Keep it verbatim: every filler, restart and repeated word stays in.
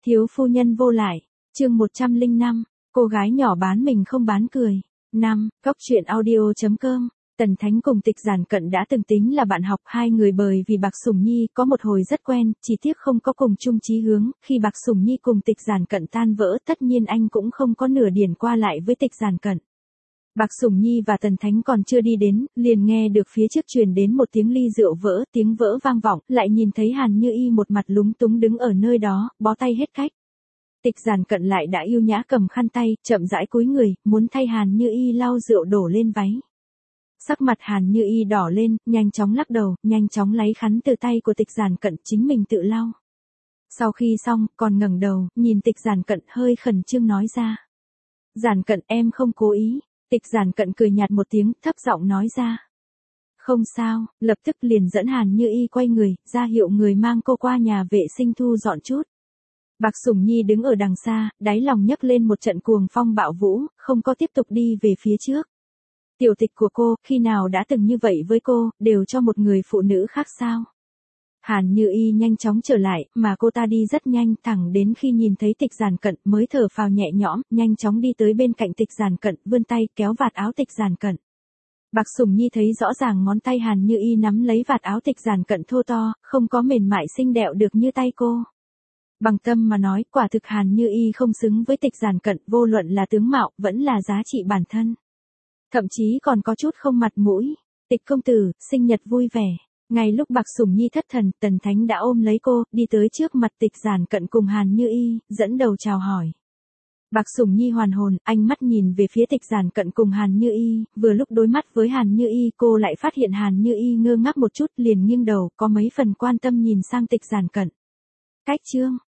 Thiếu phu nhân vô lại, chương một trăm lẻ năm, cô gái nhỏ bán mình không bán cười. năm. Góc truyện audio.com. Tần Thánh cùng Tịch Giản Cận đã từng tính là bạn học, hai người bởi vì Bạc Sủng Nhi có một hồi rất quen, chỉ tiếc không có cùng chung chí hướng, khi Bạc Sủng Nhi cùng Tịch Giản Cận tan vỡ, tất nhiên anh cũng không có nửa điển qua lại với Tịch Giản Cận. Bạc Sủng Nhi và Tần Thánh còn chưa đi đến, liền nghe được phía trước truyền đến một tiếng ly rượu vỡ, tiếng vỡ vang vọng, lại nhìn thấy Hàn Như Y một mặt lúng túng đứng ở nơi đó, bó tay hết cách. Tịch Giản Cận lại đã yêu nhã cầm khăn tay, chậm rãi cúi người, muốn thay Hàn Như Y lau rượu đổ lên váy. Sắc mặt Hàn Như Y đỏ lên, nhanh chóng lắc đầu, nhanh chóng lấy khăn từ tay của Tịch Giản Cận, chính mình tự lau. Sau khi xong, còn ngẩng đầu, nhìn Tịch Giản Cận hơi khẩn trương nói ra. Giản Cận, em không cố ý. Tịch Giản Cận cười nhạt một tiếng, thấp giọng nói ra. Không sao, lập tức liền dẫn Hàn Như Y quay người, ra hiệu người mang cô qua nhà vệ sinh thu dọn chút. Bạc Sủng Nhi đứng ở đằng xa, đáy lòng nhấc lên một trận cuồng phong bạo vũ, không có tiếp tục đi về phía trước. Tiểu Tịch của cô, khi nào đã từng như vậy với cô, đều cho một người phụ nữ khác sao? Hàn Như Y nhanh chóng trở lại, mà cô ta đi rất nhanh, thẳng đến khi nhìn thấy Tịch Giản Cận mới thở phào nhẹ nhõm, nhanh chóng đi tới bên cạnh Tịch Giản Cận, vươn tay kéo vạt áo Tịch Giản Cận. Bạc Sủng Nhi thấy rõ ràng ngón tay Hàn Như Y nắm lấy vạt áo Tịch Giản Cận thô to, không có mềm mại xinh đẹo được như tay cô. Bằng tâm mà nói, quả thực Hàn Như Y không xứng với Tịch Giản Cận, vô luận là tướng mạo, vẫn là giá trị bản thân. Thậm chí còn có chút không mặt mũi. Tịch công tử, sinh nhật vui vẻ. Ngay lúc Bạc Sủng Nhi thất thần, Tần Thánh đã ôm lấy cô, đi tới trước mặt Tịch Giản Cận cùng Hàn Như Y, dẫn đầu chào hỏi. Bạc Sủng Nhi hoàn hồn, ánh mắt nhìn về phía Tịch Giản Cận cùng Hàn Như Y, vừa lúc đối mắt với Hàn Như Y, cô lại phát hiện Hàn Như Y ngơ ngác một chút, liền nghiêng đầu, có mấy phần quan tâm nhìn sang Tịch Giản Cận. Cách chương,